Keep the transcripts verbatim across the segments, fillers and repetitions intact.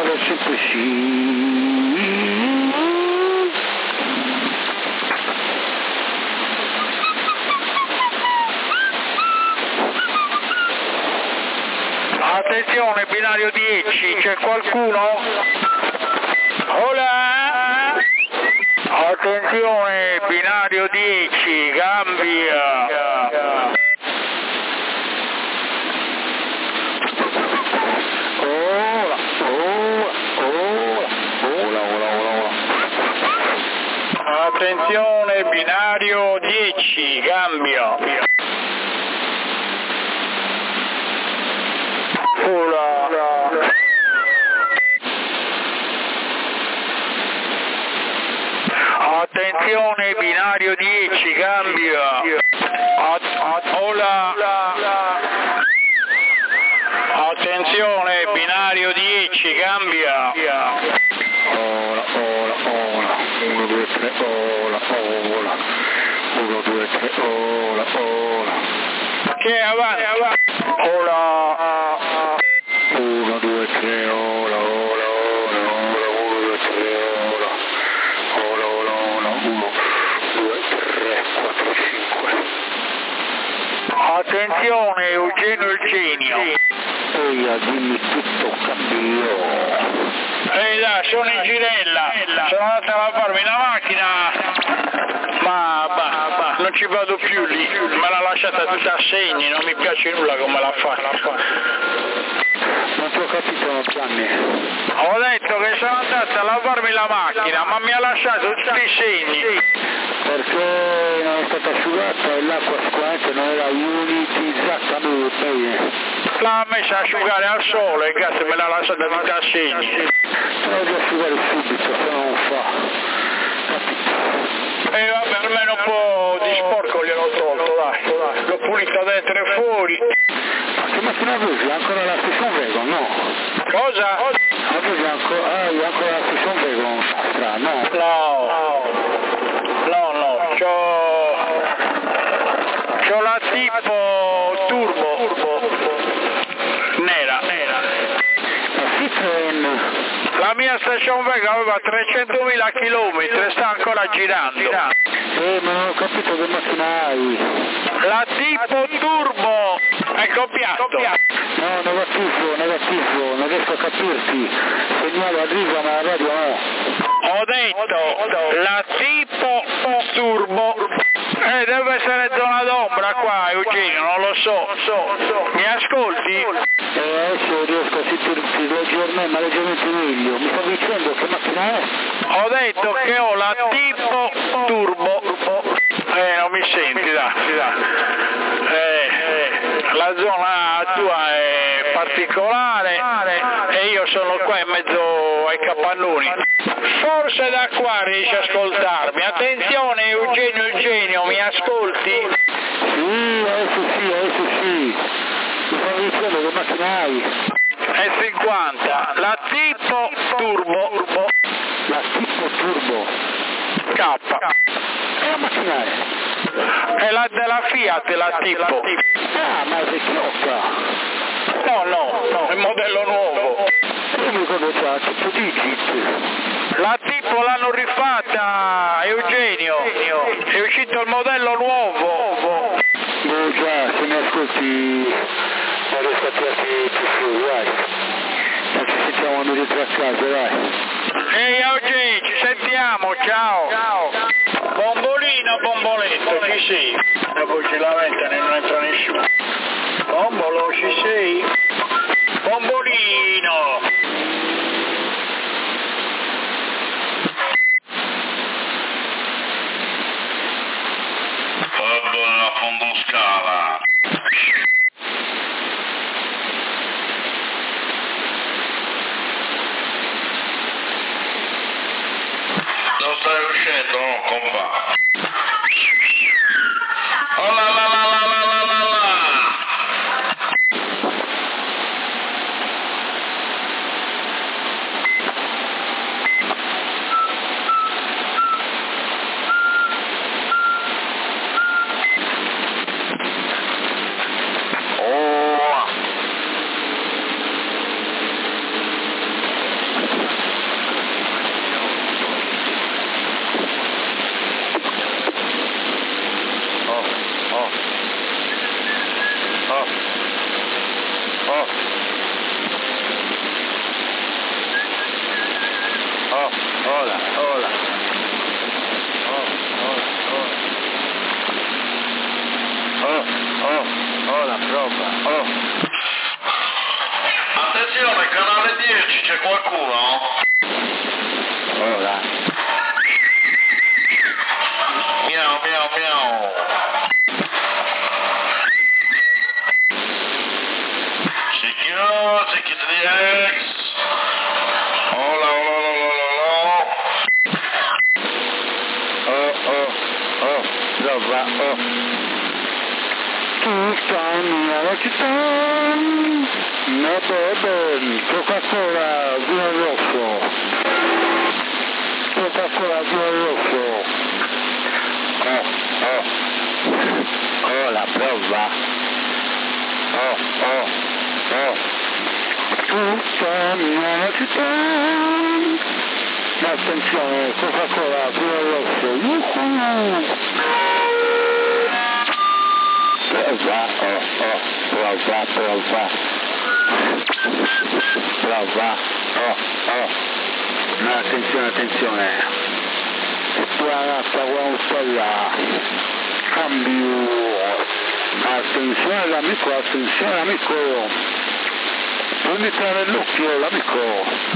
vado sempre sì. Attenzione, binario dieci, c'è qualcuno? Hola! Attenzione, binario dieci, cambia! Ola, ola, ola, ola, ola, ola. Attenzione, binario dieci, cambia! Ola! Attenzione, binario dieci, cambia! At, at, ola! Attenzione, binario dieci, cambia! Ola, ola, ola, uno, due, tre, ola, ola, uno, due, tre, ola, ola. Che avanti, avanti! Ola! uno, due, tre, ola, ola, ola, ola, uno, due, tre, ola, ola, ola, ola, uno, due, tre, quattro, cinque. Attenzione, Eugenio il genio! Ehi, dimmi tutto, cambio. Ehi là, sono in girella, sono andato a lavarmi la macchina, ma bah, bah, non ci vado più lì, me l'ha lasciata tutta a segni, non mi piace nulla come l'ha fatta. Non ti ho capito, Gianni. Ho detto che sono andato a lavarmi la macchina, ma mi ha lasciato tutti i segni. Perché non è stata asciugata e l'acqua sicuramente non era ionizzata bene. L'ha messa a asciugare al sole, il gas me l'ha lasciata tutta a segni. Però devi asciugare subito, se no non fa. Capito? E vabbè, almeno un po' di sporco gliel'ho tolto, dai. L'ho pulito dentro e fuori. Ma che macchina avevi? Ancora la Station Wagon, no? Cosa? Avevi ancora, ah, avevi ancora la Station Wagon strana, no? No, no, no, c'ho, c'ho la tipo turbo, nera, nera. La Citroen. La mia station wagon aveva trecentomila chilometri e sta ancora girando. Eh, ma non ho capito che macchina hai. La tipo turbo, è copiato. No, negativo, negativo, non riesco a capirti. Segnale arriva ma la radio no. Ho detto, la tipo turbo. Eh, deve essere zona d'ombra qua, Eugenio, non lo so. Mi ascolti? Eh, adesso riesco a sentirti leggermente, ma leggermente meglio. Mi stavi dicendo che macchina è? Ho detto che ho la tipo turbo. Eh, non mi senti, dai, dai. Eh, eh, la zona tua è particolare e io sono qua in mezzo ai capannoni. Forse da qua riesci a ascoltarmi. Attenzione, Eugenio il genio, mi ascolti? Sì, adesso sì, adesso sì. Mi stavi dicendo che macchina hai? È cinquanta, la tipo turbo. La tipo turbo. K. Che la macchina è? È la della Fiat, la tipo. Ah, ma è vecchiotta. No, no, no, è il modello nuovo. Io mi ricordo c'è la tipo Digit. La tipo l'hanno rifatta, Eugenio. È uscito il modello nuovo. No, già, se mi ascolti non riesco a tirarti più su, dai. Non ci sentiamo noi dietro a casa, dai. Ehi Eugenio, ci sentiamo, ciao. Ciao. Bombolino, bomboletto, ci sei? E poi ci lamentano e non entra nessuno. Bombolo, ci sei? Bombolino! Vabbè, a fondo scala. Non stai uscendo, no, compa? Oh la la la la la la la la! Oh, hola, hola. Oh, hola, hola. Oh, oh, hola, prova. Oh. Attenzione, canale dieci, c'è qualcuno? Hola. Miau, miau, miau. Secure, take it to the X. Hola, hola, hola, hola, hola. Oh, oh, oh, prova, oh. Tutta mia città, no bourbon, Coca-Cola, vino rosso. Coca-Cola, vino rosso. Oh, oh. Oh, la prova. Oh, oh, oh. Tutta mia città. Attenzione, Coca-Cola, vino rosso. Yuhu. Prova, oh, oh, prova, prova. Prova, oh, oh. No, attenzione, attenzione. Sparata quella. Cambio. Attenzione l'amico, attenzione l'amico. Non mi trarre l'occhio l'amico.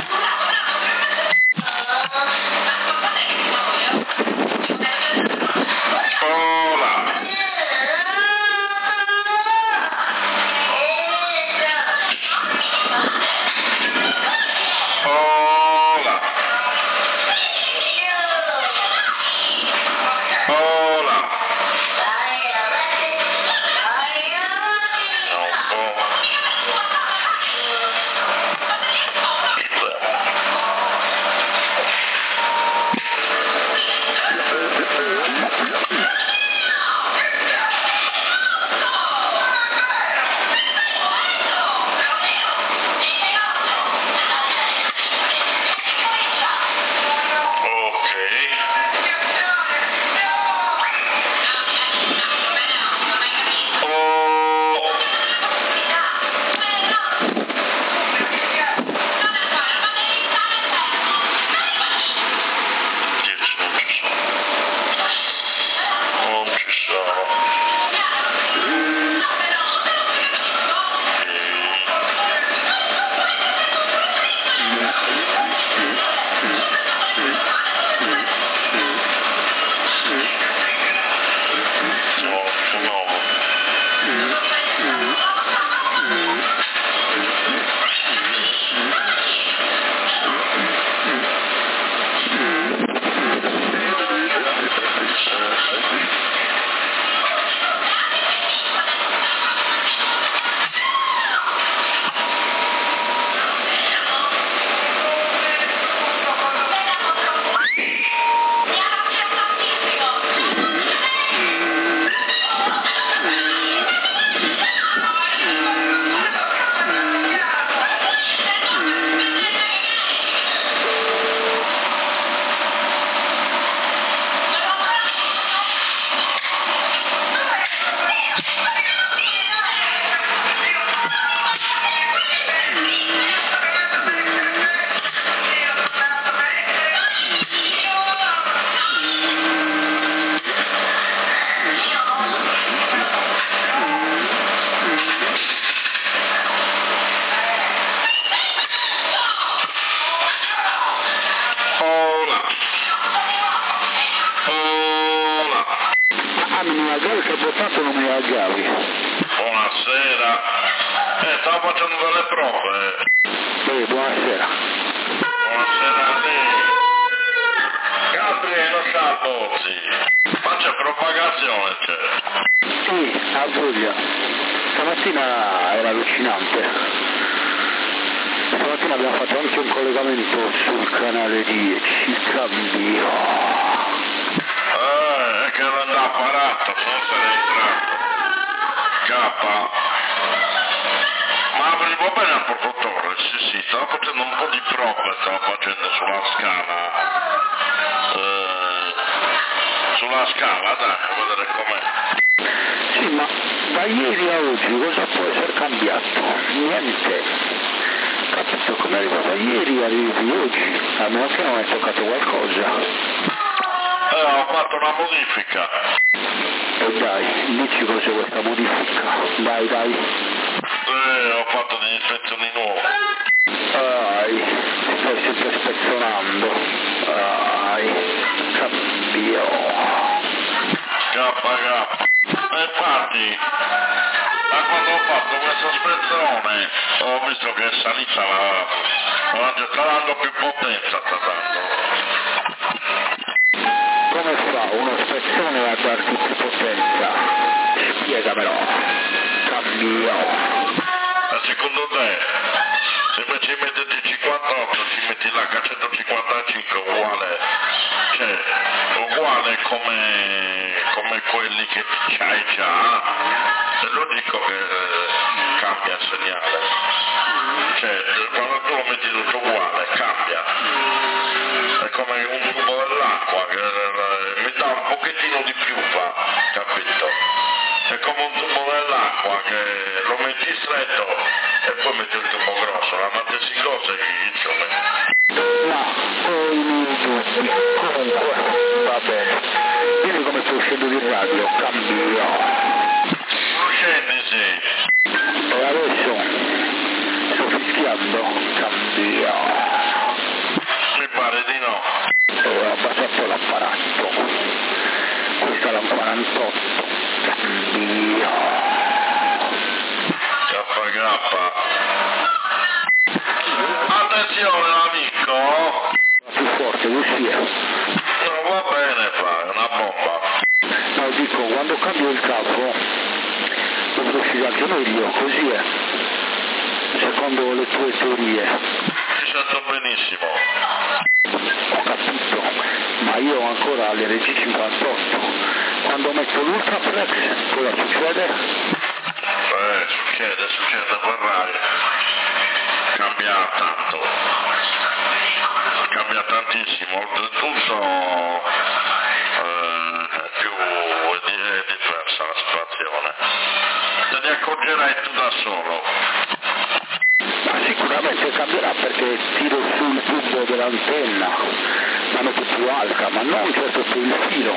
Gavi. Buonasera. Eh, stavo facendo delle prove. Sì, buonasera. Buonasera a te. Gabriele Sabozzi. Ma c'è propagazione, c'è. Sì, a voglia. Stamattina era allucinante. Stamattina abbiamo fatto anche un collegamento sul canale dieci, cambio. Eh, è che non andava parato, forse era entrato. K. Ma arrivo bene al produttore, sì sì, stavo facendo un po' di prove, stavo facendo sulla scala. Eh, sulla scala, dai, a vedere com'è. Sì, ma da ieri a oggi cosa può essere cambiato? Niente. Capito? Come è arrivato ieri, arrivi oggi, a meno che non hai toccato qualcosa. Eh, ho fatto una modifica. E dai, dici cos'è questa modifica. Dai, dai. Eh, ho fatto delle ispezioni nuove. Dai, stai sempre ispezionando. Dai, cambio. Kappa kappa. E infatti, da quando ho fatto questa ispezione, ho visto che è salita la... la sta dando più potenza, sta dando. Come fa un'ispezione a darti più potenza? Spiegamelo. Cambio. Ma secondo te, se invece di metterti cinquantotto ci metti l'H centocinquantacinque uguale, cioè uguale come, come quelli che c'hai già, è logico che eh, cambia il segnale. Cioè, quando tu lo metti tutto uguale, cambia. È come un tubo dell'acqua che eh, mi dà un pochettino di più, va, capito? È come un tubo dell'acqua che lo metti stretto e poi metti il tubo grosso, la mettessi cosa che insomma. Ma ho i miei dubbi. Comunque, va bene. Dimmi come sto uscendo di radio, cambio. Scendi, sì. E adesso sto fischiando, cambio. Mi pare di no. E ho abbassato l'apparato. Questa è la quarantotto, cambio. Kappa kappa. Attenzione amico. Più forte, Lucia. Non va bene fa, è una bomba. No, dico, quando cambio il capo, dovrò uscire anche meglio, così è. Secondo le tue teorie. Ti sento benissimo. Ho capito, ma io ho ancora le Regi cinquantotto. Quando metto l'Ultraflex, cosa succede? Eh, succede, succede, vorrai. Cambia tanto. Cambia tantissimo, oltretutto eh, è più è diversa la situazione. Te ne accorgerai tu da solo. Ma sicuramente cambierà perché tiro sul tubo dell'antenna, la metto più alta, ma non certo sul filo.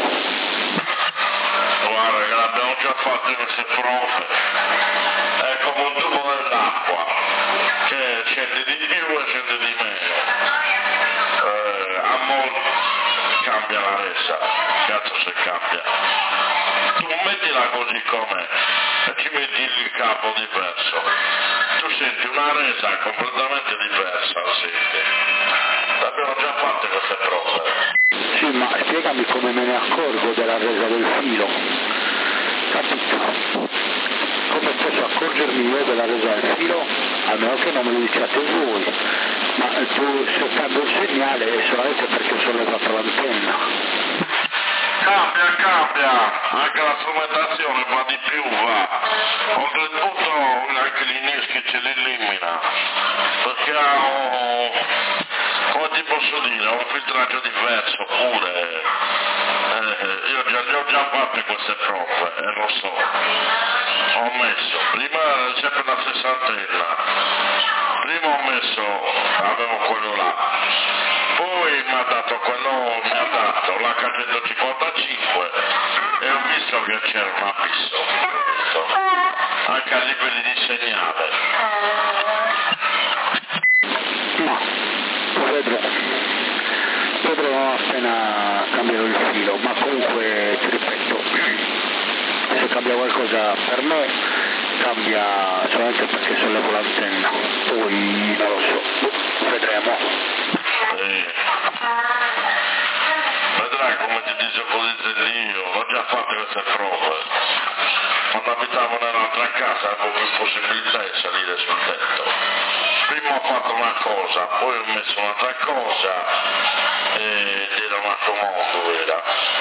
Guarda che l'abbiamo già fatto in queste prove. È come un tubo dell'acqua, che scende di più e scende di meno. Eh, a molto cambia la resa, cazzo se cambia. Tu mettila così com'è e ci metti il capo diverso. Tu senti una resa completamente diversa, senti. L'abbiamo già fatte queste prove. Sì, ma spiegami come me ne accorgo della resa del filo. Capito? Come posso accorgermi io della resa del filo? A meno che non me lo diciate voi. Ma tu se cambio il segnale è solamente perché ho sollevato l'antenna. Cambia, cambia, anche la strumentazione va di più, va. Oltretutto anche gli inneschi ce li elimina, perché ha un, come ti posso dire, un filtraggio diverso pure. Eh, io già, le ho già fatte queste prove e lo so. Ho messo, prima era sempre la stessa antenna, prima ho messo, avevo quello là. Poi mi ha dato quello, mi ha dato l'H centocinquantacinque e ho visto che c'era un abisso, anche a livelli di segnale. Ma vedrò, vedrò appena cambierò il filo, ma comunque ti ripeto, se cambia qualcosa per me cambia solamente perché sollevo l'antenna, poi non lo so, vedremo. Sì. Vedrai come ti disappodizzi io, l'ho già fatto queste prove. Quando abitavo nell'altra casa avevo più possibilità di salire sul tetto. Prima ho fatto una cosa, poi ho messo un'altra cosa ed era un altro mondo, era.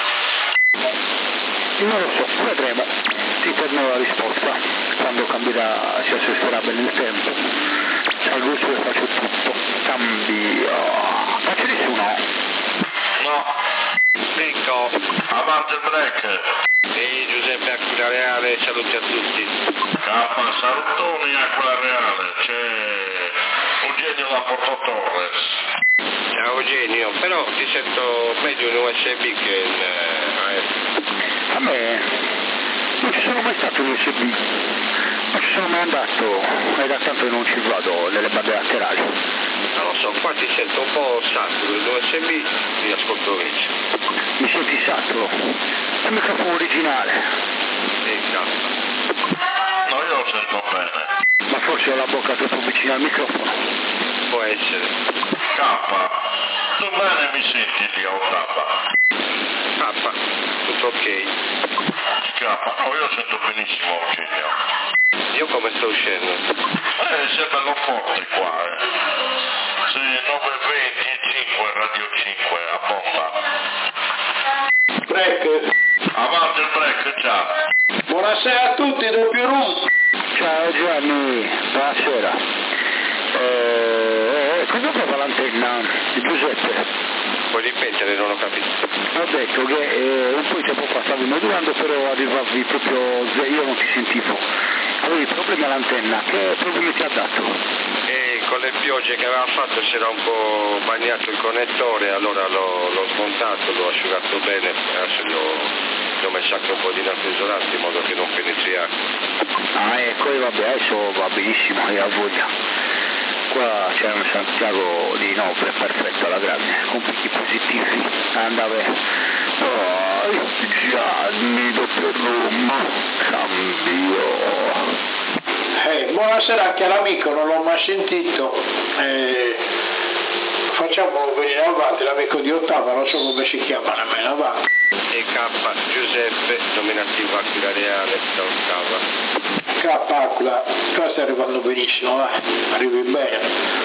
Non lo so, vedremo, ti tornerò la risposta quando cambierà, si assesterà bene il tempo. Salvo se faccio tutto, cambio. Ma c'è nessuno? No. Picco. Avanti il break. Sì, Giuseppe. Giuseppe Aquila Reale, saluti a tutti. K, salutoni Aquila Reale, c'è Eugenio da Porto Torres. Ciao Eugenio, però ti sento meglio in U S B che in eh, A F. A me non ci sono mai stato in U S B, non ci sono mai andato, e da tanto non ci vado nelle bande laterali. Non lo so, qua ti sento un po' saturo, in U S B ti ascolto invece. Mi senti saturo? È il microfono originale. E cazzo. No, io lo sento bene. Ma forse ho la bocca troppo vicina al microfono. Può essere. K, tu bene mi senti lì, oh K? K, tutto ok. K, no, io sento benissimo Eugenio. Io come sto uscendo? Eh, sei bello forte qua, eh. Sì, nove venticinque, Radio cinque, a bomba. Break. Avanti il break, ciao. Buonasera a tutti, doppio room. Ciao Gianni, buonasera. Eh, cosa fa l'antenna di Giuseppe? Puoi ripetere, non ho capito. Ho detto che eh, un po' di tempo fa stavi modulando, però arrivavi proprio, io non ti sentivo. Avevi problemi all'antenna, che problemi ti ha dato? E con le piogge che aveva fatto si era un po' bagnato il connettore, allora l'ho, l'ho smontato, l'ho asciugato bene, adesso gli ho, gli ho messo anche un po' di nastro isolante in modo che non penetri acqua. Ah ecco, e vabbè, adesso va benissimo, e ha voglia. Qua c'è un Santiago di Nopre, perfetto alla grande, con picchi positivi, andava. Oh, Gianni, doppio Roma, cambio. Eh, buonasera anche all'amico, non l'ho mai sentito. Eh, facciamo venire avanti l'amico di Ottava, non so come si chiama nemmeno avanti. E K, Giuseppe, nominativo Aquila Reale, da Ottava. K Aquila, qua stai arrivando benissimo, vai, arrivi bene.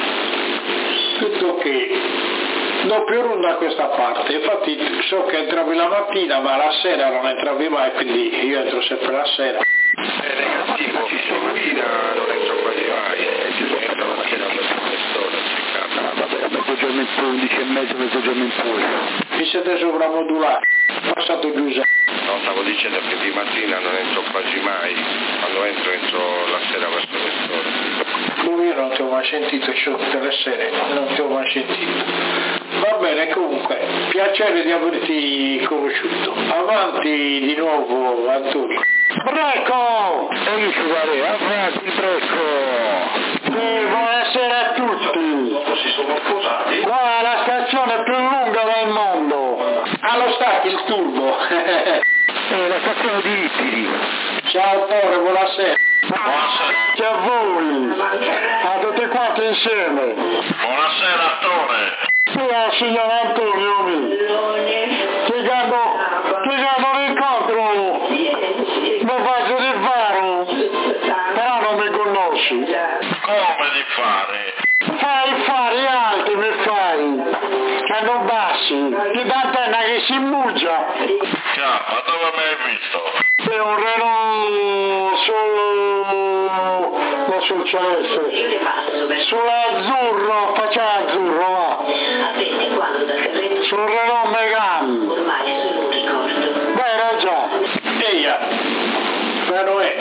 Tutto ok. Doppio room da questa parte, infatti so che entravi la mattina ma la sera non entravi mai, quindi io entro sempre la sera. È negativo, la mattina non entro quasi mai, entro la mattina per quest'ora, Ah, vabbè, mezzogiorno in poi, undici e mezzo, mezzogiorno in poi. Vi siete sovramodulati, passato Giuseppe. No, stavo dicendo che di mattina non entro quasi mai, quando entro entro la sera verso quest'ora. Lui io non ti ho mai sentito, ci sono tutte le sere, non ti ho mai sentito. Va bene, comunque, piacere di averti conosciuto. Avanti di nuovo Antonio. Brecco! E io ci vorrei, avanti il brecco! Sì, buonasera a tutti! Si sono sposati? Qua è la stazione più lunga del mondo! Allo stacchi il turbo! È la stazione di Ittiri. Ciao Tore, buonasera! Buonasera. Ciao a voi! A tutti quanti insieme! Buonasera, attore. Io, signor Antonio, mi chiedendo, chiedendo un incontro, mi faccio di fare, però non mi conosci. Come di fare? Fai fari alti, mi fai, che non bassi, ti dà antenna che si imbugia. K, dove mi hai visto? È un Renault su... non sul celeste, sull'azzurro, faccia azzurro, va. Sul Renault Megane. Ormai sono un ricordo. Beh, era già. Eia, però è.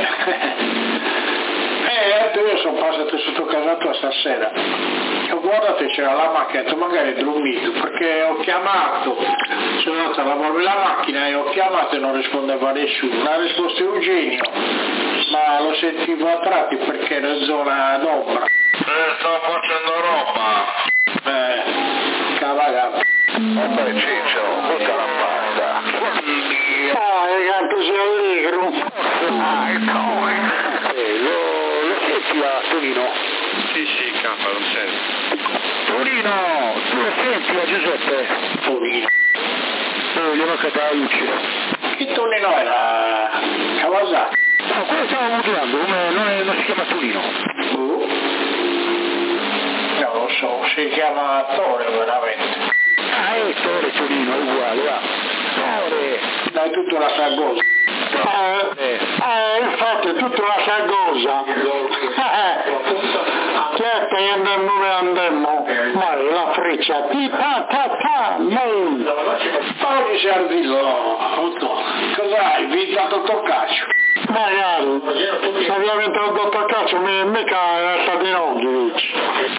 Eh, io sono passato sotto casa tua stasera. E guardate, c'era la macchina, ho detto magari è dormito, perché ho chiamato, sono andato a lavare la macchina e ho chiamato e non rispondeva nessuno. Mi ha risposto Eugenio, ma lo sentivo a tratti perché era in zona d'ombra. Eh, sto facendo roba. Eh, cavagato. Vabbè Ciccio, butta la banda. Ah, è canto sei allegro. Ah, ecco, eh, lo, lo senti a Torino? Sì, sì, K, lo sento. Torino, tu lo senti a Giuseppe? Torino. Oh, gli ho la luce. Che Torino era? Kawasaki. No, quello stavo modulando, come non, è, non si chiama Torino. Oh. Non lo so, si chiama Tore veramente. Ah, è Tore Torino, è uguale, va. Tore. Dai, tutta una cosa. Eh, eh, infatti è tutta una cosa. Certo, andammo e andammo, ma la freccia, ti ta ta ta, noi. Oggi sei ardillo, cosa hai? Vinto a Toccaccio? Magari, se aveva vinto a Toccaccio, mica è stato in Oggi.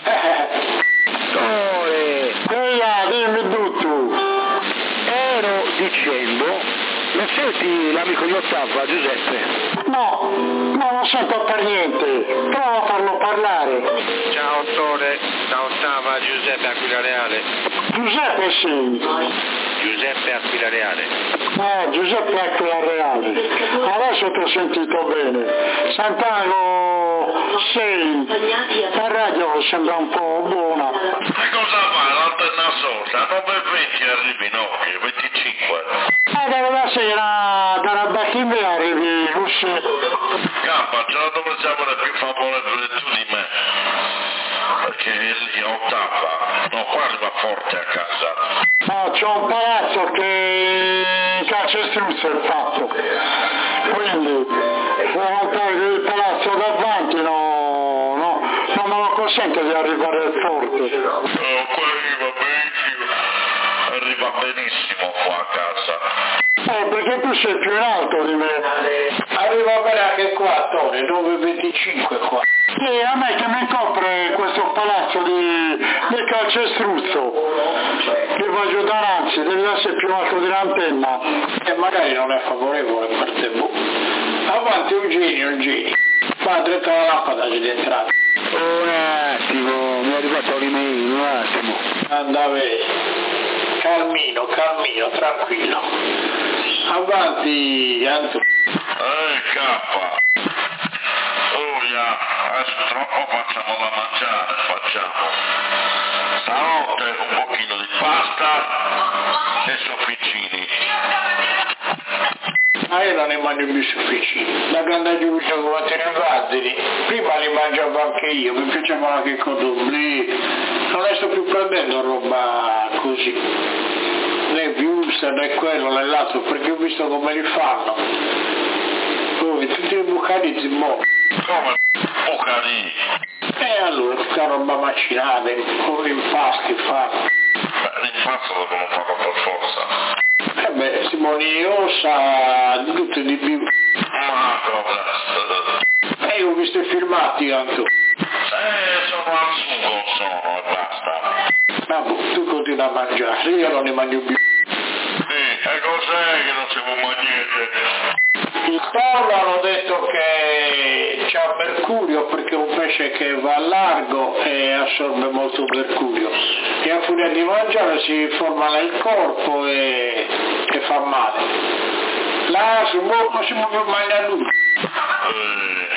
Ore, Eia, dimmi tutto. ero dicendo, lo senti l'amico di Ottava, Giuseppe? No, no, non sento per niente, prova a farlo parlare. Ciao Tore, da Ottava Giuseppe Aquila Reale. Giuseppe sì. Giuseppe Aquila Reale. Eh, Giuseppe Aquila Reale. Adesso ti ho sentito bene. Sant'Ago sei. La radio sembra un po' buona. E cosa fa l'antenna sorda? nove e venti arrivi, no? venticinque. Eh, dalla la sera, dalla Bacchimbe arrivi, Luce. Campa, ce la dove siamo le più favorevoli tu di me. Perché lì a Ottava, no, qua arriva forte a casa. No, c'è un palazzo che calcestruzzo è fatto. Quindi, il palazzo davanti no, no, non me lo consente di arrivare al forte. Oh, qua arriva benissimo, arriva benissimo qua a casa. Eh, perché tu sei più in alto di me. Arriva bene anche qua, Tore, nove e venticinque qua. E a me che mi copre questo palazzo di, di calcestruzzo, che va giù davanti, deve essere più alto dell'antenna. E magari non è favorevole per te. Avanti Eugenio, Eugenio. Va dritto alla lampada di entrata. Un attimo, mi è arrivato un'email, un attimo. Andave. Calmino, calmino, tranquillo. Avanti, Antonio. Ehi, K. Oh, yeah. Adesso troppo facciamo da mangiare, facciamo. Stanotte un pochino di pasta e sofficini. Ma io non ne mangio più sufficienti. Da quando ho visto come te ne invaderi, prima li mangiavo anche io, mi piacevano anche i codobli. Non ne sto più prendendo roba così. Né viusta, né quello, né l'altro, perché ho visto come li fanno. Poi tutti i bucati si muovono. Come bucati? E allora, tutta roba macinata, con l'impasti fanno. Beh, l'impasto devono farlo per forza. Eh beh, Simoni ossa, di tutto e di più. Ma cosa? Eh, ho visto i filmati, Anto. Eh, sono al sugo, sono e basta. Vabbè, tu continui a mangiare, io non ne mangio più. Sì, e cos'è che non si può mangiare? Il pollo hanno detto che c'ha mercurio perché è un pesce che va a largo e assorbe molto mercurio. E a furia di mangiare si forma nel corpo e, e fa male. Là si muove, non si può più mangiare nulla. Eh,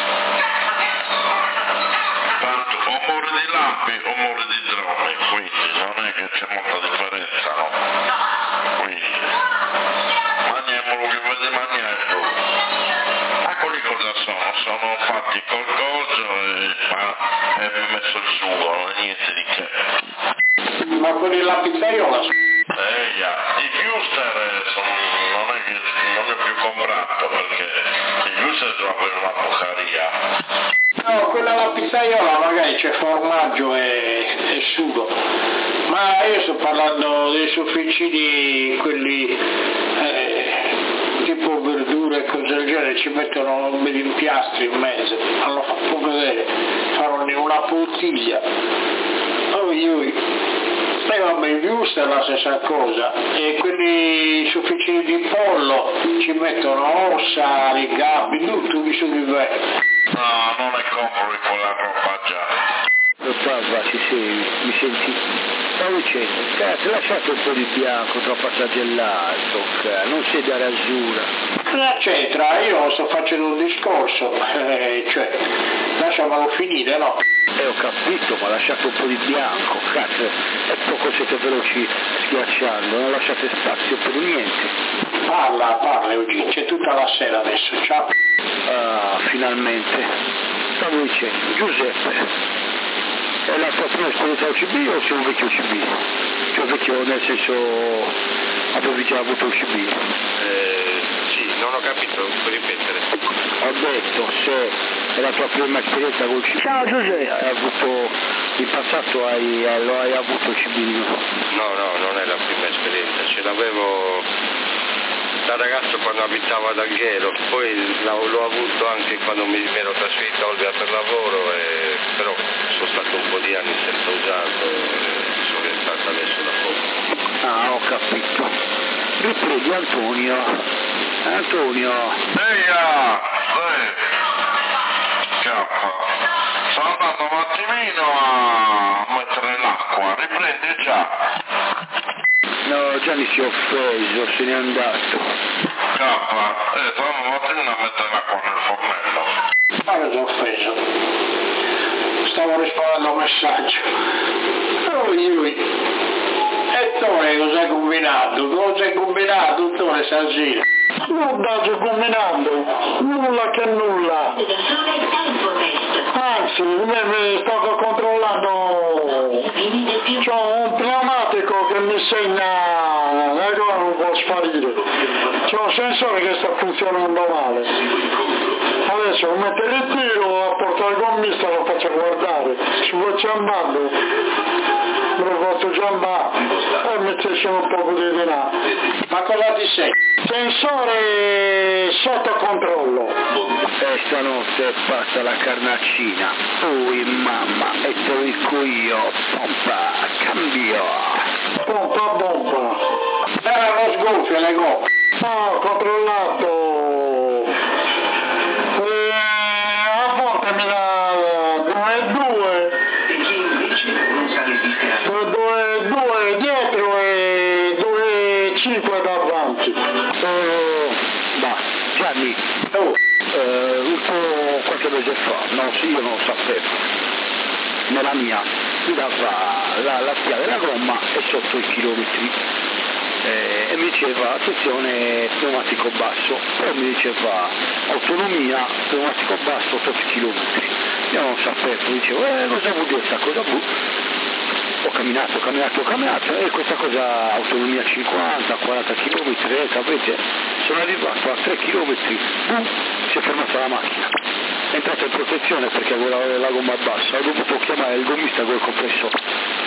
tanto o muore di lampi o muore di droni, quindi non è che c'è molta differenza, no? Quindi, mangiamolo che vede mangiando. Ma quelli cosa sono? Sono fatti col coso e, e messo il sugo, non è niente di che. Ma quelli la pizzaiola. Eh, yeah. I Wuster sono, non è che non è più comprato perché i Wuster sono per una porcheria. No, quella alla pizzaiola magari c'è formaggio e, e sugo. Ma io sto parlando dei sofficini, quelli eh, tipo verdure e cose del genere, ci mettono degli impiastri in mezzo, non lo faccio vedere, fanno in una poltiglia. Oh, io. E vabbè, il wuster è la stessa cosa, e quelli sofficini di pollo ci mettono ossa, le gambe, tutto visto di bello. No, non ne compro quella roba già. Ottava, ci sei, mi senti? Stavo dicendo, cazzo, lasciate un po' di bianco tra passaggio e l'altro, non sei da rasura. Cosa c'entra? Io sto facendo un discorso, eh, cioè, lasciamolo finire, no? Eh, ho capito, ma lasciate un po' di bianco, cazzo, e poco siete veloci schiacciando, non lasciate spazio per niente. Parla, parla Eugenio, c'è tutta la sera adesso, ciao. Ah, finalmente. Stavo dicendo, Giuseppe, è la tua prima esperienza al C B o sei un vecchio C B? Cioè vecchio nel senso avevi già avuto il C B? Eh, sì, non ho capito, puoi ripetere? Ho detto se è la tua prima esperienza col cibino. Ciao Giuseppe. Hai avuto, in passato hai, lo hai avuto il cibino? No, no, non è la prima esperienza, ce l'avevo da ragazzo quando abitavo ad Alghero, poi l'ho avuto anche quando mi ero trasferito a Olbia per lavoro, e, però sono stato un po' di anni senza usarlo e sono rientrato adesso da poco. Ah, ho capito. Ripredi Antonio. Antonio. Eia, ehi, scappa. Sto andando un attimino a mettere l'acqua, riprendi già. No, Gianni si è offeso, se n'è andato. Scappa, eh, sto andando un attimino a mettere l'acqua nel fornello. Ma che sono offeso? Stavo rispondendo a un messaggio. Lui, lui. E Tore cosa hai combinato? Cosa hai combinato, Tore Sasina? Nulla sto combinando, nulla che nulla. Anzi, mi sto controllando, c'ho un pneumatico che mi segna, allora non può sparire. C'è un sensore che sta funzionando male. Adesso lo metto il tiro, a portare il gommista, lo faccio guardare, ci può ciambando, me lo faccio ciambare e metterci un po' di denaro. Ma cosa ti sei? Sensore sotto controllo. E stanotte passa la carnaccina. Ui mamma, e te lo dico io. Pompa, cambio. Pompa bomba. Erano sgonfie le gomme. Ah, ho controllato. E a volte mi dà due e due. E chi invece non sa resistere. due e due dietro e due e cinque davanti. Oh, bah, Gianni, oh, eh, un po' qualche mese fa, no, sì, io non lo sapevo, nella mia mi dava la, la spia della gomma e sotto i chilometri eh, e mi diceva attenzione pneumatico basso, poi mi diceva autonomia pneumatico basso sotto i chilometri, io non sapevo, dicevo eh cosa vuol dire questa cosa? Buh. Ho camminato, ho camminato, ho camminato e questa cosa autonomia cinquanta, quaranta chilometri, eh, sapete? Sono arrivato a tre chilometri, boom, si è fermata la macchina. È entrato in protezione perché aveva la, la gomma bassa, ho dovuto chiamare il gommista col compressore.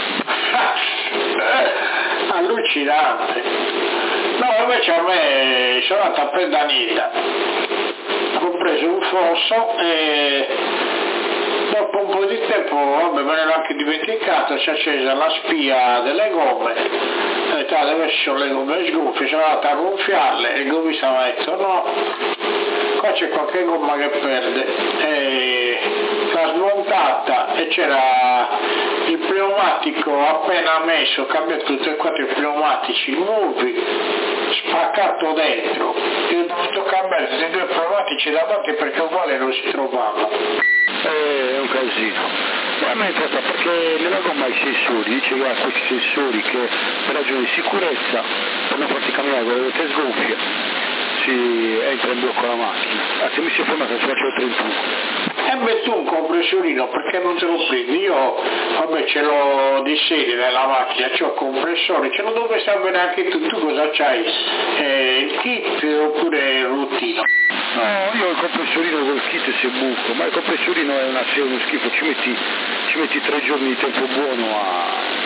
Allucinante. No, invece a me sono andato a prendere Anita. Ho preso un fosso e dopo un po' di tempo, vabbè, me ne ero anche dimenticato, si è accesa la spia delle gomme, ho detto, ah, dove ci sono le gomme sgonfie, sono andato a gonfiarle e il gommista mi ha detto, no, qua c'è qualche gomma che perde, e l'ha smontata e c'era il pneumatico appena messo, cambiato tutti e quattro i pneumatici nuovi, spaccato dentro, e ho dovuto cambiare tutti e due i pneumatici davanti perché uguale non si trovava. È un casino. Ma a me è entrata perché nella gomma i sensori, dice che ha questi sensori che per ragioni di sicurezza, per non farti camminare con le ruote sgonfie, si entra in blocco la macchina. Anzi mi si è fermata sulla centotrentuno. E metto un compressorino perché non te lo prendi, io vabbè ce l'ho di serie nella macchina, c'ho compressore, ce lo dovresti avere anche tu, tu cosa c'hai? Eh, il kit oppure il routino? No, io ho il compressorino col kit se buco, ma il compressorino è una serie, uno schifo, ci metti, ci metti tre giorni di tempo buono a...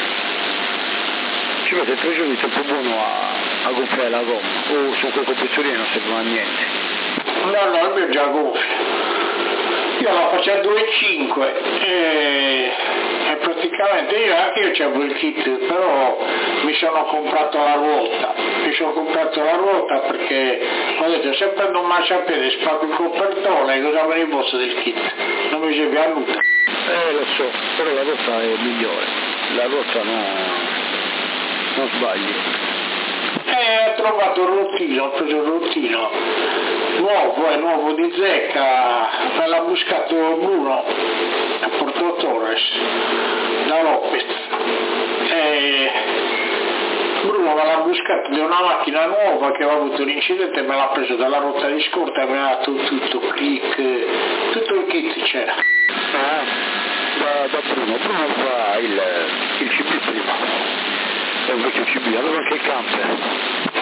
ci metti tre giorni di tempo buono a, a gonfiare la gomma, o su quei compressorini non servono a niente. No, no, il mio è già gonfio. Io la faccio a due virgola cinque e, e praticamente io anche io c'avevo il kit, però mi sono comprato la ruota, mi sono comprato la ruota perché ho detto se prendo un marciapiede e spacco il copertone cosa me ne posso del kit? Non mi serve a nulla. Eh lo so, però la ruota è migliore, la ruota no, non sbagli. E ho trovato il rottino, ho preso il rottino nuovo, è nuovo di zecca, me l'ha buscato Bruno a Porto Torres da Lopez e Bruno me l'ha buscato di una macchina nuova che aveva avuto un incidente e me l'ha preso dalla rotta di scorta e mi ha dato tutto, click, tutto il kit c'era. Ah, da, da Bruno, Bruno fa il, il C B prima, è un vecchio C B, aveva anche il camper.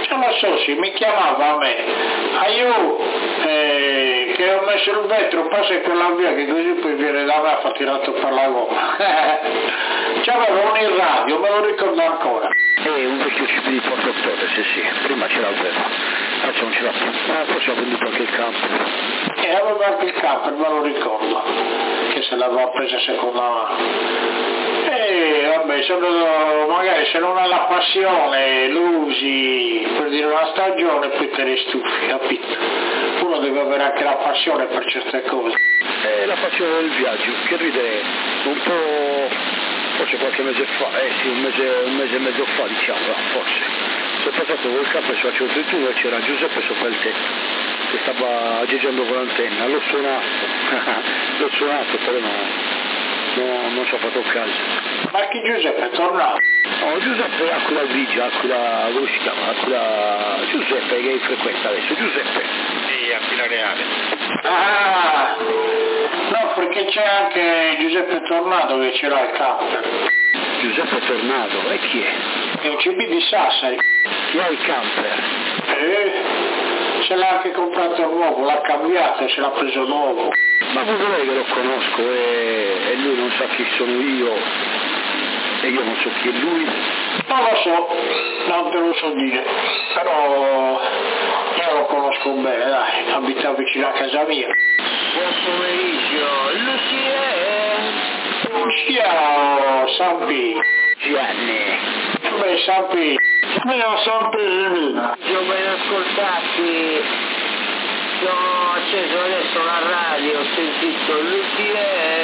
Non lo so, si mi chiamava a me, aiuto, eh, che ho messo il vetro, passa quella via che così poi viene da me a far tirato per la gomma. C'avevano in radio, me lo ricordo ancora. E un vecchio C P di Porto Octove, sì sì, prima ce l'avevo, adesso non ce l'ha più, ma forse ha venduto anche il camper. E aveva anche il camper, me lo ricordo, che se l'aveva presa seconda mano. E vabbè, sono, magari se non hai la passione, lo usi per dire una stagione e poi te ne stufi, capito? Uno deve avere anche la passione per certe cose. E la passione del viaggio, che ridere, un po', forse qualche mese fa, eh sì, un mese, un mese e mezzo fa diciamo, forse. Sono passato col campo e facevo trentuno e c'era Giuseppe sopra il tetto, che stava aggeggiando con l'antenna, l'ho suonato, l'ho suonato però no. No, non ci ho fatto caso. Ma chi Giuseppe è tornato? No, Giuseppe è Aquila Grigia, Aquila, come si chiama? Aquila... Giuseppe che frequenta adesso, Giuseppe. Sì, Aquila Reale. Ah, no, perché c'è anche Giuseppe Tornado che ce l'ha il camper. Giuseppe Tornado, e chi è? È un C B di Sassari. Chi ha il camper? Eh, ce l'ha anche comprato nuovo, l'ha cambiato e ce l'ha preso nuovo. Ma voi vedete che lo conosco e, e lui non sa chi sono io e io non so chi è lui. Non lo so, non te lo so dire, però io lo conosco bene, dai, abita vicino a casa mia. Buon pomeriggio, Lucia. Lucia Sampi. Gianni. Beh, Sampi. Mia Sampi. Io ben ascoltati. Ho acceso adesso la radio, ho sentito Lucia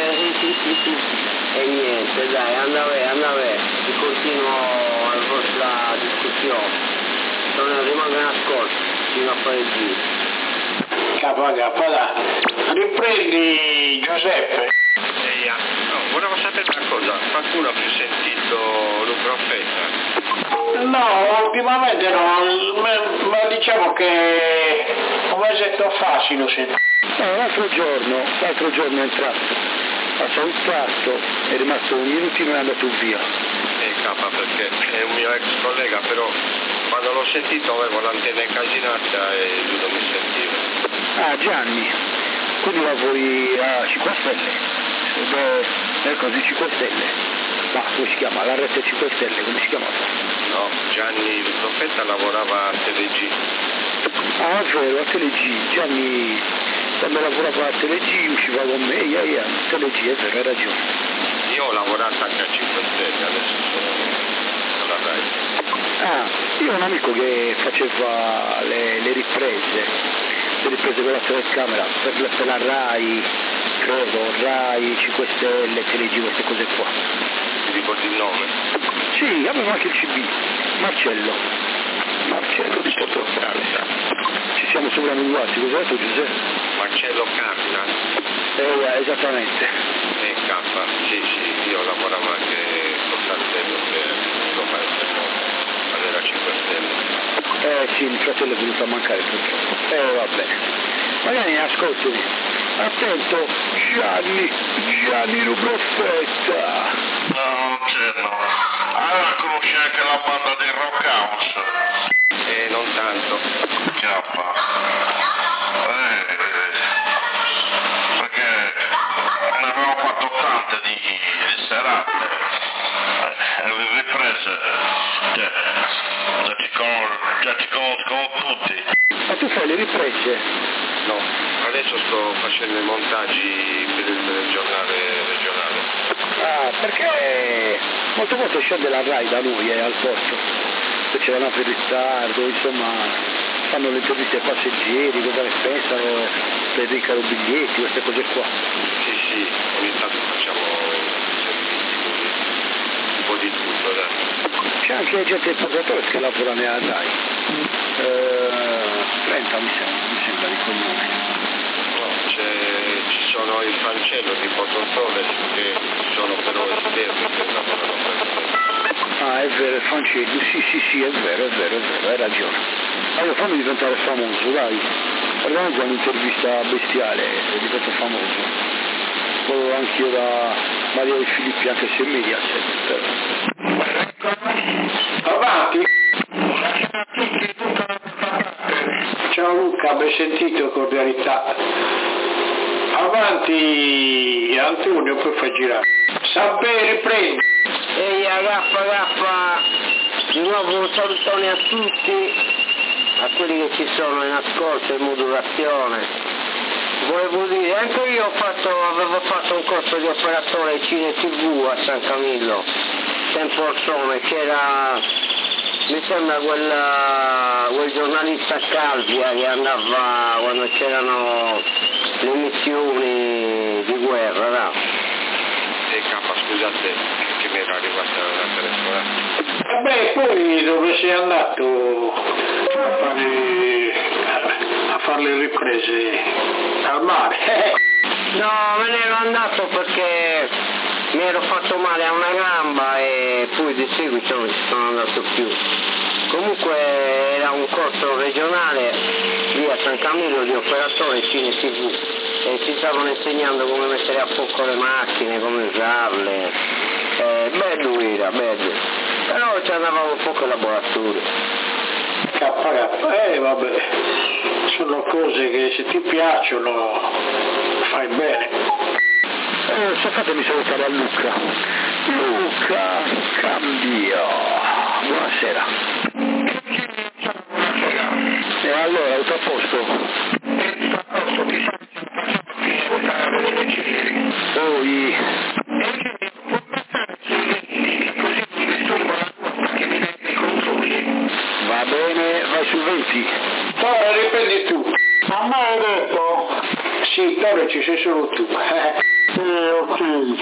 e niente, dai, andate, andate, continuo la vostra discussione, non rimango in ascolto fino a fare il giro. Capa, capa, dai. Riprendi Giuseppe. Ehi, no, volevo sapere una cosa, qualcuno ha più sentito lo profeta? No, ultimamente no, ma diciamo che un mesetto fa si lo sento. No, l'altro giorno, l'altro giorno è entrato, ha salutato, è rimasto un minutino e è andato via. Eh, capa, perché è un mio ex collega, però quando l'ho sentito avevo l'antenna incasinata e lui non mi sentiva. Ah, Gianni, quindi lavori a cinque Stelle? Beh, è così cinque Stelle? Ma come si chiama? La rete cinque Stelle, come si chiama? No, Gianni il profeta lavorava a Teleg. Ah, è vero, a Teleg. Gianni, quando lavorava a Teleg usciva con me, ia, ia, Teleg, è vero, hai ragione. Io ho lavorato anche a cinque Stelle, adesso sono alla Rai. Ah, io ho un amico che faceva le, le riprese, le riprese con la telecamera per, per la Rai, credo, Rai, cinque Stelle, Teleg, queste cose qua. Ti ricordi il nome? Sì, aveva anche il C B, Marcello. Marcello di Portogallo. Ci siamo sopravvivuti, cosa hai detto Giuseppe? Marcello Carta. Eh, esattamente. E K, sì, sì, io lavoravo anche con Saltello per suo fratello, quando era cinque Stelle. Eh sì, il fratello è venuto a mancare purtroppo. Eh va bene. Magari ascoltami. Attento, Gianni, Gianni lo profeta. No, non c'è, no. Allora conosci anche la banda dei Rock House? E non tanto. Chiappa. Eh, perché ne avevamo fatto tante di, di serate. E le riprese, cioè, già ti, con, già ti conoscono tutti. Ma tu fai le riprese? No, adesso sto facendo i montaggi per il, per il giornale regionale. Ah, perché molte volte scende la Rai da noi eh, al porto, se c'è una per ritardo, insomma, fanno le interviste ai passeggeri, cosa ne pensano, predicano biglietti, queste cose qua. Sì, sì, ogni tanto facciamo servizi così, un po' di tutto, dai. C'è anche gente del portatore che lavora nella Rai, eh, trenta mi sembra, mi sembra di cognome. No, c'è, ci sono il Francello di Potontole che sono però esterni che lavorano per me. Ah, è vero, è Francello, sì, sì, sì, è vero, è vero, è vero, hai ragione. Allora fammi diventare famoso, dai. Organizza un'intervista bestiale e divento famoso. Vado anch'io da Maria De Filippi, anche se Mediaset. Avanti. Buonasera a tutti, tutta che abbia sentito cordialità. Avanti Antonio, poi fa girare. Sapere, riprendi. Ehi, agaffa, agaffa, di nuovo un salutone a tutti, a quelli che ci sono in ascolto e modulazione. Volevo dire, anche io ho fatto, avevo fatto un corso di operatore Cine tivù a San Camillo, tempo orsono, c'era, mi sembra quel, quel giornalista Calvia che andava quando c'erano le missioni di guerra, no? E K, scusate, che mi era arrivata la telefonata. Vabbè, poi dove sei andato a fare, a fare le riprese al mare? No, me ne ero andato perché mi ero fatto male a una gamba e poi di seguito non ci sono andato più. Comunque era un corso regionale lì a San Camillo di operatore Cine tivù e ci stavano insegnando come mettere a fuoco le macchine, come usarle. Eh, bello era, bello. Però ci andavamo un po' con laboratorio. K K, eh vabbè, sono cose che se ti piacciono fai bene. Eh, se fatemi salutare a Luca. Luca Cambio. Buonasera. E allora, tutto a posto? Poi... Va bene, vai su venti. Tore, riprendi tu. A me hai detto? Sì, Tore, ci sei solo tu. Sì, ok.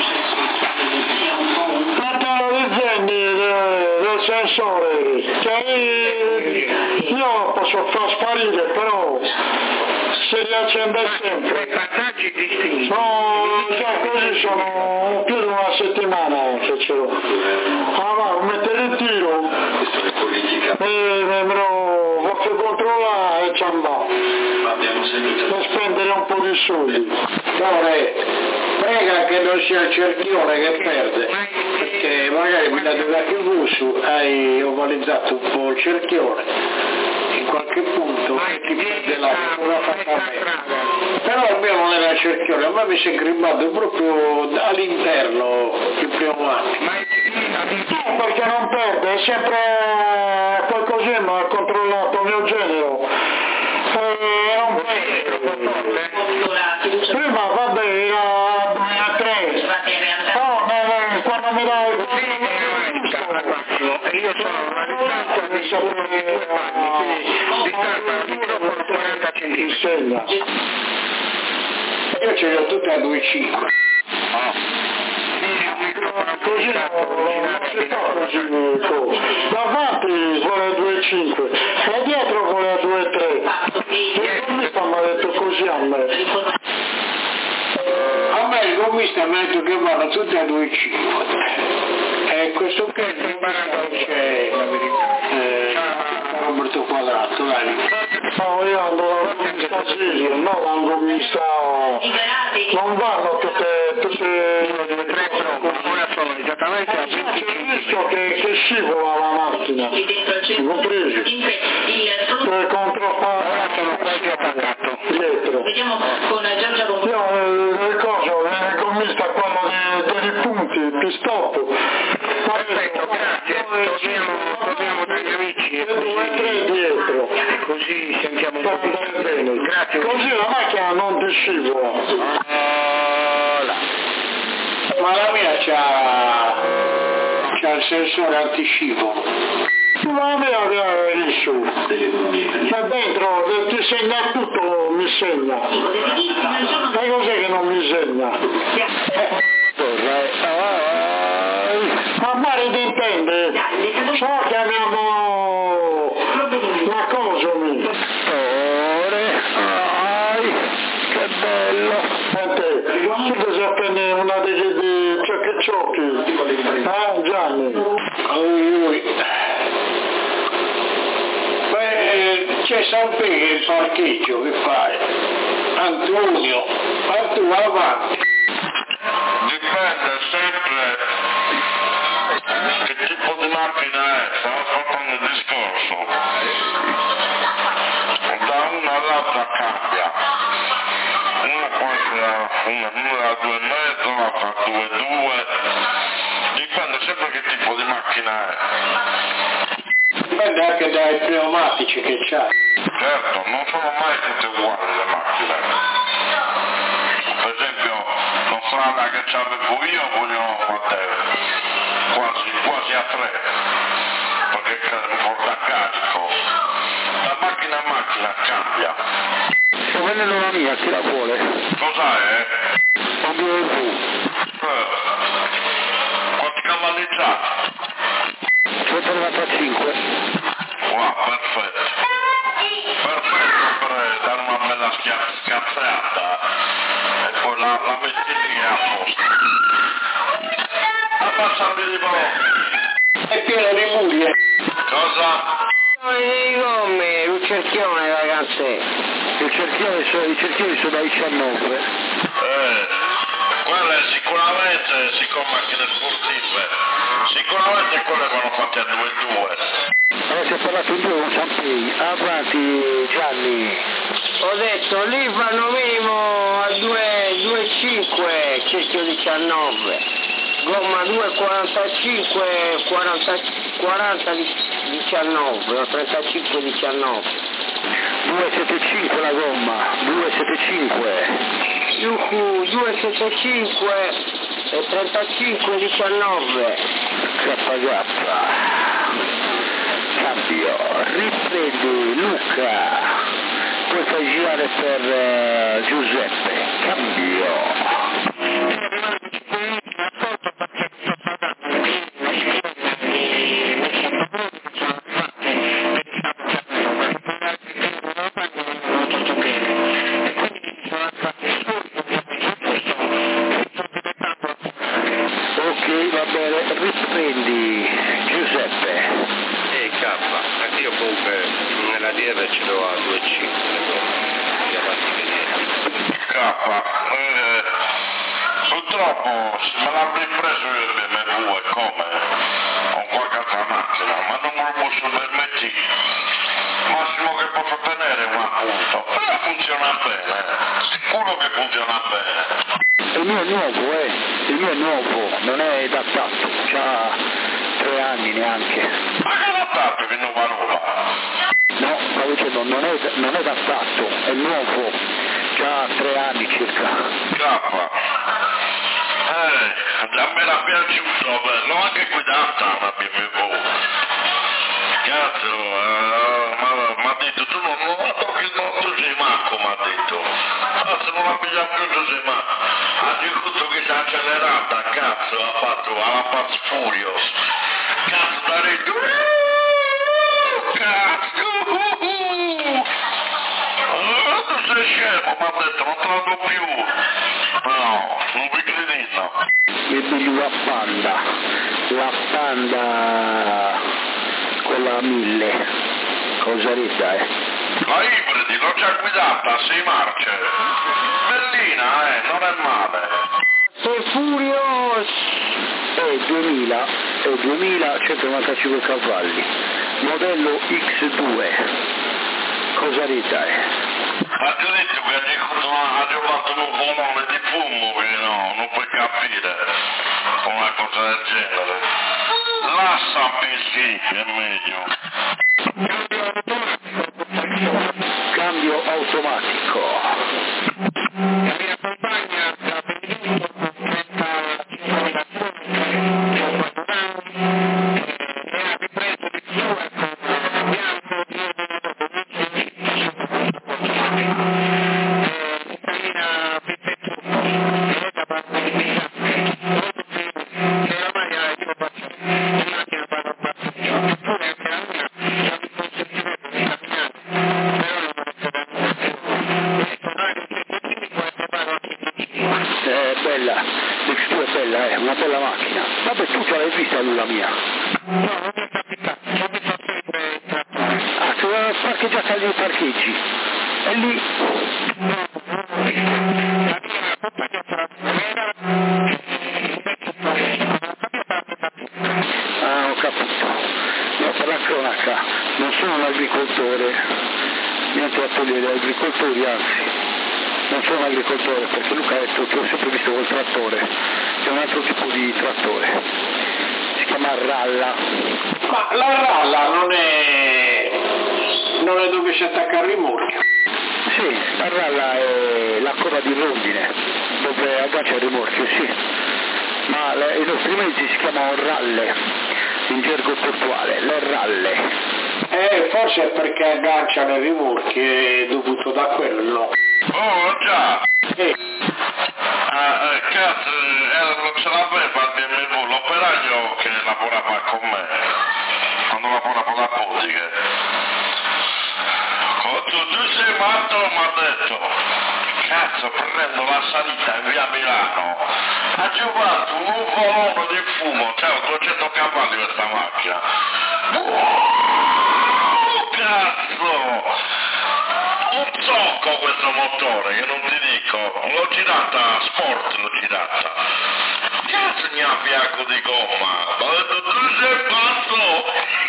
Parlano di Zenni, del, del sensore, che io posso far sparire, però se riaccende sempre. No, già così sono più di una settimana che ce l'ho. Allora, mettere il tiro e me lo faccio controllare e ci andò. Per spendere un po' di soldi. Tore, prega che non sia il cerchione che perde, perché magari mi date da tivù su, hai ovalizzato un po' il cerchione, in qualche punto ti perde la una fatta a me. Però il mio non era il cerchione, a me mi si è gribbato proprio all'interno il pneumatico. No, perché non perde, è sempre qualcosina, ha controllato il mio genero. Eh, non perde. Prima vabbè era due a tre, no, no, quando mi dai il e io sono una distanza di due anni, quindi distanza di quaranta centimetri. Io ce le ho tutte a due virgola cinque. Così non si fa così, davanti vuole a due virgola cinque e dietro vuole a due virgola tre. Il gommista mi ha detto così a me. A me il gommista mi ha detto che vanno tutte a due virgola cinque. E questo che c'è eh, Roberto Quadrato, dai. No, io ando a gommista sì, no, a gommista non vanno tutte tutte tre ora sono esattamente a venticinque. C'è visto che, che scivola la macchina, compresi, per controllare. Ora sono quasi attaccato dietro. Vediamo con Giorgia Bombo. Io le cose, il gommista quello dei, dei punti, ti stop. Perfetto, grazie, torniamo, torniamo dagli amici e due tre dietro. così sentiamo un po' più bene. Grazie. Così la macchina non ti scivola. Ma la mia c'ha, c'ha il sensore antiscivolo. La mia aveva liscio. E dentro ti segna tutto, mi segna. E cos'è che non mi segna? Ma mare ti intende? So che abbiamo una cosa mi. Che bello! Senti, tu sei appena una dei di ciocchi ciocchi. Ah, Gianni. Ui, ui. Beh, c'è sempre il parcheggio, che fai? Antonio, ma tu avanti. Dipende sempre che tipo di macchina è, stavo facendo il discorso. Da una all'altra era una, una era due e mezzo, l'altra due e due, dipende sempre che tipo di macchina è. Dipende anche dai pneumatici che c'ha. Certo, non sono mai tutte uguali le macchine. Per esempio, la strada che c'avevo io vogliono quant'è? Quasi, quasi a tre, perché porta carico. Da macchina a macchina cambia. Sto vendendo la mia, chi la vuole? Cos'è? Eh? Un B M W. Eh. Quanti cavalli c'ha? centonovantacinque. Wow, perfetto. Perfetto per dare una bella schia- scazzata e poi la, la metti lì a posto. Abbassami di po'. È pieno di muli, eh. Cosa? I gommi, il cerchione ragazzi. Il cerchione so, i cerchioni sono da diciannove. Eh, quelle sicuramente, siccome macchine sportive, sicuramente quelle vanno fatte a due e due. Allora si è parlato in due con Sampei. Avanti Gianni. Ho detto lì vanno minimo a due virgola cinque, cerchio diciannove. Gomma due virgola quarantacinque, quaranta, quaranta diciannove, trentacinque diciannove. due virgola settantacinque la gomma, due virgola settantacinque. Yuhu, due virgola settantacinque e trentacinque diciannove. K Cambio, riprendi Luca, poi fai girare per uh, Giuseppe, cambio. Ok, va bene, riprendi Giuseppe. E K, anche io comunque nella D R ce l'ho a due virgola cinque, sia avanti che dietro. K, eh, purtroppo se me l'avrei preso io il B M W e come? Ho qualche altra macchina, ma non me lo posso permettere. Massimo che posso tenere è un punto, però funziona bene, sicuro che funziona bene. Il mio è nuovo, eh, il mio è nuovo, non è datato, c'ha tre anni neanche. Ma che adattato che nuova roba? No, stavo dicendo, non è, non è datato, è nuovo, c'ha tre anni circa. K, eh, a me l'ha piaciuto, beh, l'ho anche guidata una B M W. Cazzo, eh, ma ha detto, tu non, non la tocchi, non tu sei macco, mi ha detto. Cazzo, non la piglia più, tu sei macco. Ha detto che si è accelerata, cazzo, ha fatto alla Fast Furious. Cazzo, da detto, cazzo, oh, tu sei scemo, mi ha detto, non te la do più. No, non vi credino. Vedi la Panda, la Panda, quella mille, cosa rita, eh? La ibridi, l'ho già guidata, sei marce. Bellina, eh, non è male. Sei furioso! È duemila, è duemila, centonovantacinque cavalli, modello X due, cosa rita, eh? Ha detto che ha giocato un volone di fumo, che no, non puoi capire una cosa del genere. Lascia sì, è meglio. Cambio automatico. La mia compagna da benedetto trenta e ha ripreso di più ecco bianco di cittadina Pipetto e da parte di Pisa che ormai io faccio in macchina vado a parte eppure anche la mia non mi consentiva di camminare però non ho È bella, l'X due è bella, è una bella macchina. Vabbè, tu già l'hai vista lui la mia? no, non mi è capitato, non mi fa sempre trattare. Ah, tu l'hai parcheggiata nei parcheggi. E lì? No, la mia compagna sarà vera, Ah, ho capito. No, per la cronaca, non sono un agricoltore, niente da togliere agli agricoltori, anzi. non sono un agricoltore, perché Luca ha detto che ho sempre visto col trattore, è un altro tipo di trattore, si chiama ralla. Ma la ralla non è, non è dove si attacca il rimorchio? Sì, la ralla è la coda di rondine, dove aggancia il rimorchio, sì, ma le, i nostri mezzi si chiamano ralle, in gergo portuale, le ralle. Eh, forse è perché agganciano i rimorchi, è dovuto da quello. Oh, già! Eh. Ah, eh, cazzo, eh, non ce l'aveva il B M W, l'operaio che lavorava con me, quando lavorava da Potiche. Tu, tu sei matto, mi ha detto, cazzo, prendo la salita in via Milano, ha giovato un nuvolone di fumo, cioè duecento cavalli questa macchina. Oh, cazzo! Un zocco questo motore, che non ti dico, l'ho girata sport, l'ho girata. Cazzo ne ha fiacco di gomma, ma ho detto tu sei pazzo!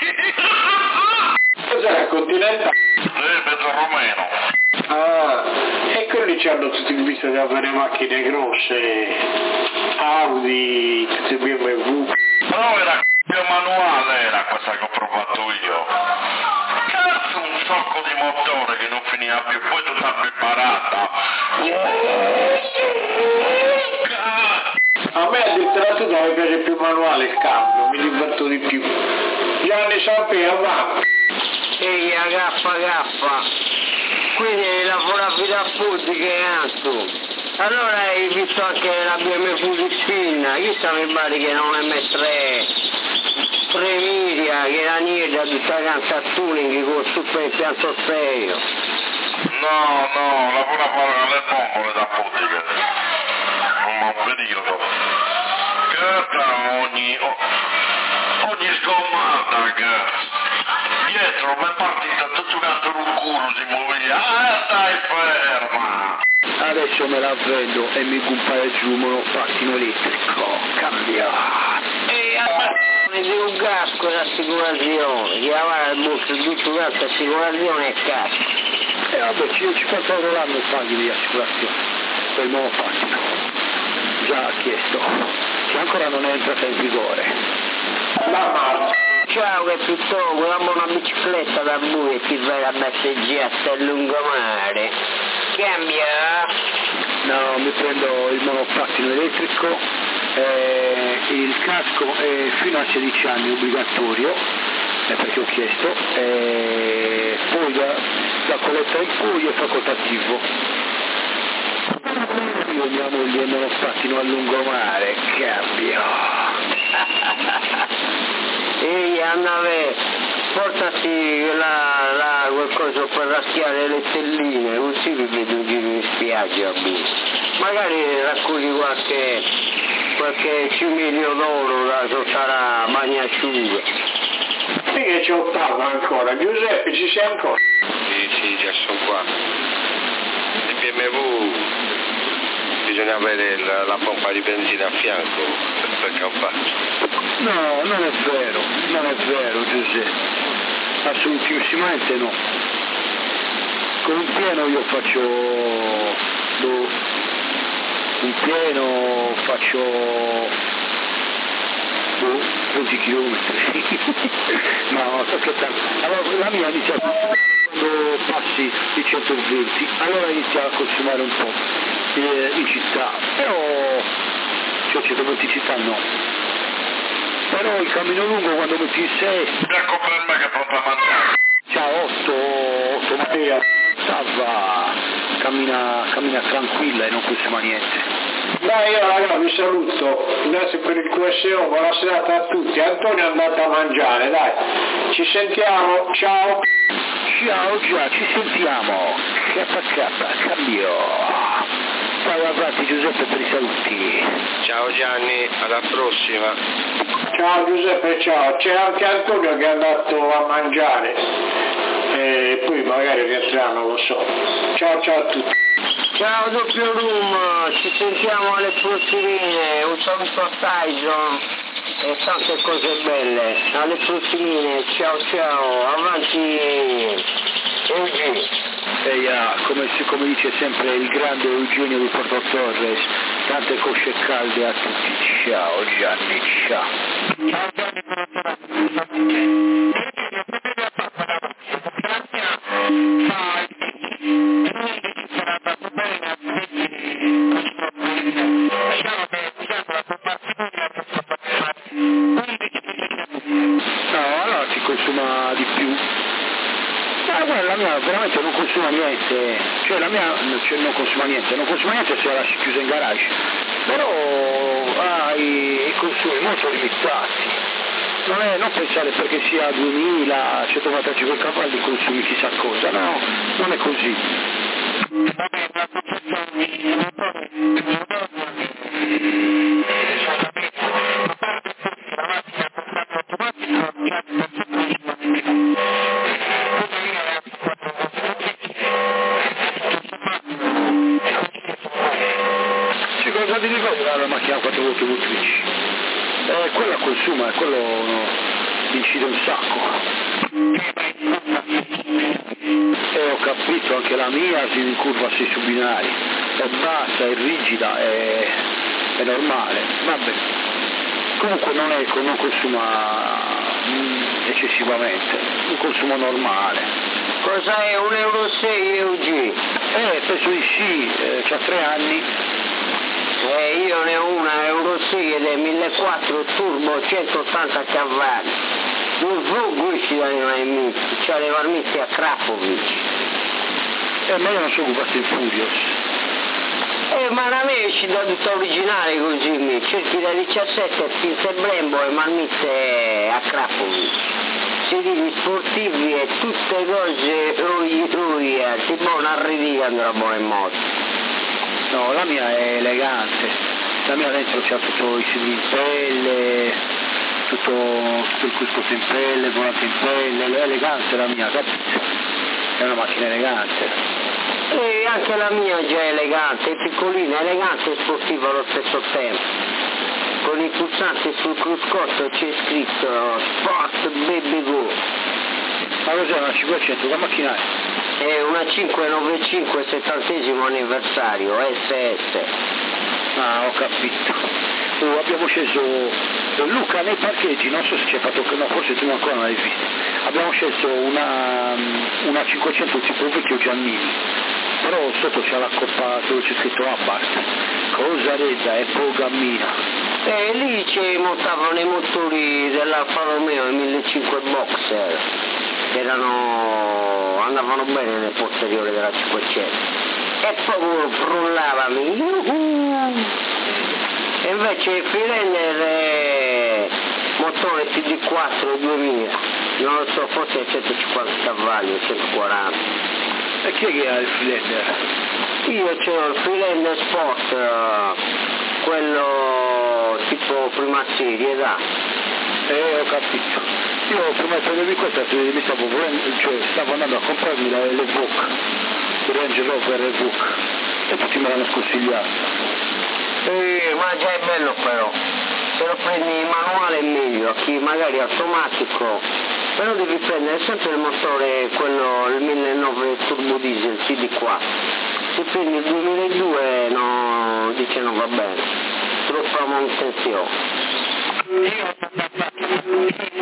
Cos'è, Continental? Eh, mezzo romeno. Ah, e quelli hanno tutti il visto di avere macchine grosse, Audi, tutte B M W. Però era più manuale, era questa che ho provato io. Cazzo, un sacco di motore che non finiva più, poi tutta preparata. A me addirittura tu mi piace più manuale il cambio, mi diverto di più. Gianni Sampia, va. Ehi, agaffa, agaffa. Quindi lavoravi da Potiche anche. Allora hai visto anche la B M W di Spinna, chissà mi pare che non è mettere Premiria, che la Nieda tutta canta a tuning con super impianto stereo. No, no, lavoravo alle bombole da Potiche. Un periodo. Che ogni, ogni sgommata che dietro mi è partita tutto un altro culo si muoveva. Ah, stai ferma! Adesso me la vedo e mi compare giù un monopattino elettrico, cambia. E a di un casco d'assicurazione, chiamare al busto tutto questo assicurazione e casco. E vabbè, ci, cinquanta euro l'anno paghi di assicurazione per il monopattino. Già chiesto, che ancora non è entrata in vigore. La marcia. Ciao, che tutto, vogliamo una bicicletta da voi e ti vai a passeggiata a lungomare. Cambia? No, mi prendo il monopattino elettrico, eh, il casco è fino a sedici anni obbligatorio, eh, perché ho chiesto, eh, poi da, da colletta in poi è facoltativo. Io mia moglie il monopattino a lungomare, cambio. Ehi, Annave, portati la, la, qualcosa per raschiare le stelline, così vi vedo in giro in spiaggia. Magari raccogli qualche, qualche cimelio d'oro da sottare a bagnasciuga. Sì che ci ottavo ancora, Giuseppe ci sei ancora? Sì, sì, già sono qua. Il B M W bisogna avere la, la pompa di benzina a fianco per campare. No, non è vero, non è vero Giuseppe, assolutissimamente no. Con un pieno io faccio, lo, un pieno faccio boh, venti chilometri, no, sto scherzando. Allora la mia inizia quando passi i centoventi, allora inizia a consumare un po' eh, in città, però cioè centoventi in città no. Però il cammino lungo quando metti in sei... Ecco per me che è pronto a mangiare. Ciao Otto, Otto Mattia, salva, cammina, cammina tranquilla e non consuma niente. Dai, io raga vi saluto, grazie per il Q S O, buona serata a tutti. Antonio è andato a mangiare, dai, ci sentiamo, ciao. Ciao già, ci sentiamo, K K, cambio. Ciao avanti Giuseppe per i saluti. Ciao Gianni, alla prossima. Ciao Giuseppe, ciao. C'è anche Antonio che è andato a mangiare e poi magari rientrerà, non lo so. Ciao ciao a tutti. Ciao doppio room, ci sentiamo alle prossimine, un saluto a Tyson e tante cose belle. Alle prossimine, ciao ciao, avanti Eugi. E yeah, come, come dice sempre il grande Eugenio di Porto Torres, tante cosce calde a tutti. Ciao Gianni, ciao. No, allora si consuma di più. Ma guarda, la mia veramente non consuma niente, cioè la mia cioè, non consuma niente, non consuma niente se la lasci chiusa in garage, però ha i, i consumi molto limitati. Non, è, non pensare perché sia duemila, centoquarantacinque cavalli consumi chissà cosa, no, non è così. Sì, cosa ti dico? La macchina a quattro volte motrici. Eh, quella consuma, quello no, incide un sacco. E ho capito, anche la mia si incurva sui su binari, è bassa, è rigida, è, è normale, vabbè. Comunque non, è, non consuma mm, eccessivamente, un consumo normale. Cos'è un euro sei E U G? Eh, penso di sì, eh, c'ha tre anni. Eh, io ne ho una Euro sei ed è millequattrocento turbo, centottanta cavalli. Un Vuguci dalle marmitte, c'ha le marmitte a Krapovic. Eh, ma io non so occupato il Furious. Eh, ma da me ci da tutta originale così, mi cerchi da diciassette, spinte Brembo e marmitte a Krapovic. Sedili sportivi e tutte cose rui rui, tipo una ridica andrà buona in moto. No, la mia è elegante, la mia dentro c'ha tutto i sedili in pelle, tutto, tutto il cuscotto in pelle, il volante in pelle, è elegante la mia, capito? È una macchina elegante. E anche la mia già è elegante, è piccolina, elegante e sportiva allo stesso tempo. Con i pulsanti sul cruscotto c'è scritto Sport Baby Go. Ma cos'è una cinquecento? Che macchina è? È una cinquecentonovantacinque settantesimo anniversario, S S. Ah, ho capito. Oh, abbiamo sceso, Luca, nei parcheggi, non so se ci hai fatto, no, forse tu ancora non l'hai vista. Abbiamo scelto una, una cinquecento tipo vecchio Giannini, però sotto c'è l'accoppato dove c'è scritto Abarth. Cosa redda, è programmina. E lì ci montavano i motori dell'Alfa Romeo, i millecinquecento Boxer, che erano, andavano bene nel posteriore della cinquecento. E poi frullavami. Uh-huh. E invece il Freelander è motore T D quattro duemila, non lo so, forse è centocinquanta cavalli, centoquaranta. E chi è che ha il Freelander? Io c'ho il Freelander Sport, quello tipo prima serie, da. Eh, ho capito. Io prima di prendermi questa mi stavo volendo, cioè stavo andando a comprarmi la l'Evoque, il Range Rover Evoque, e tutti me l'hanno sconsigliato. Eh, ma già è bello però, se lo prendi manuale è meglio, chi magari automatico, però devi prendere sempre il motore, quello, il millenovecento turbo diesel T D quattro, se prendi il duemiladue no, dice non va bene, troppa manutenzione.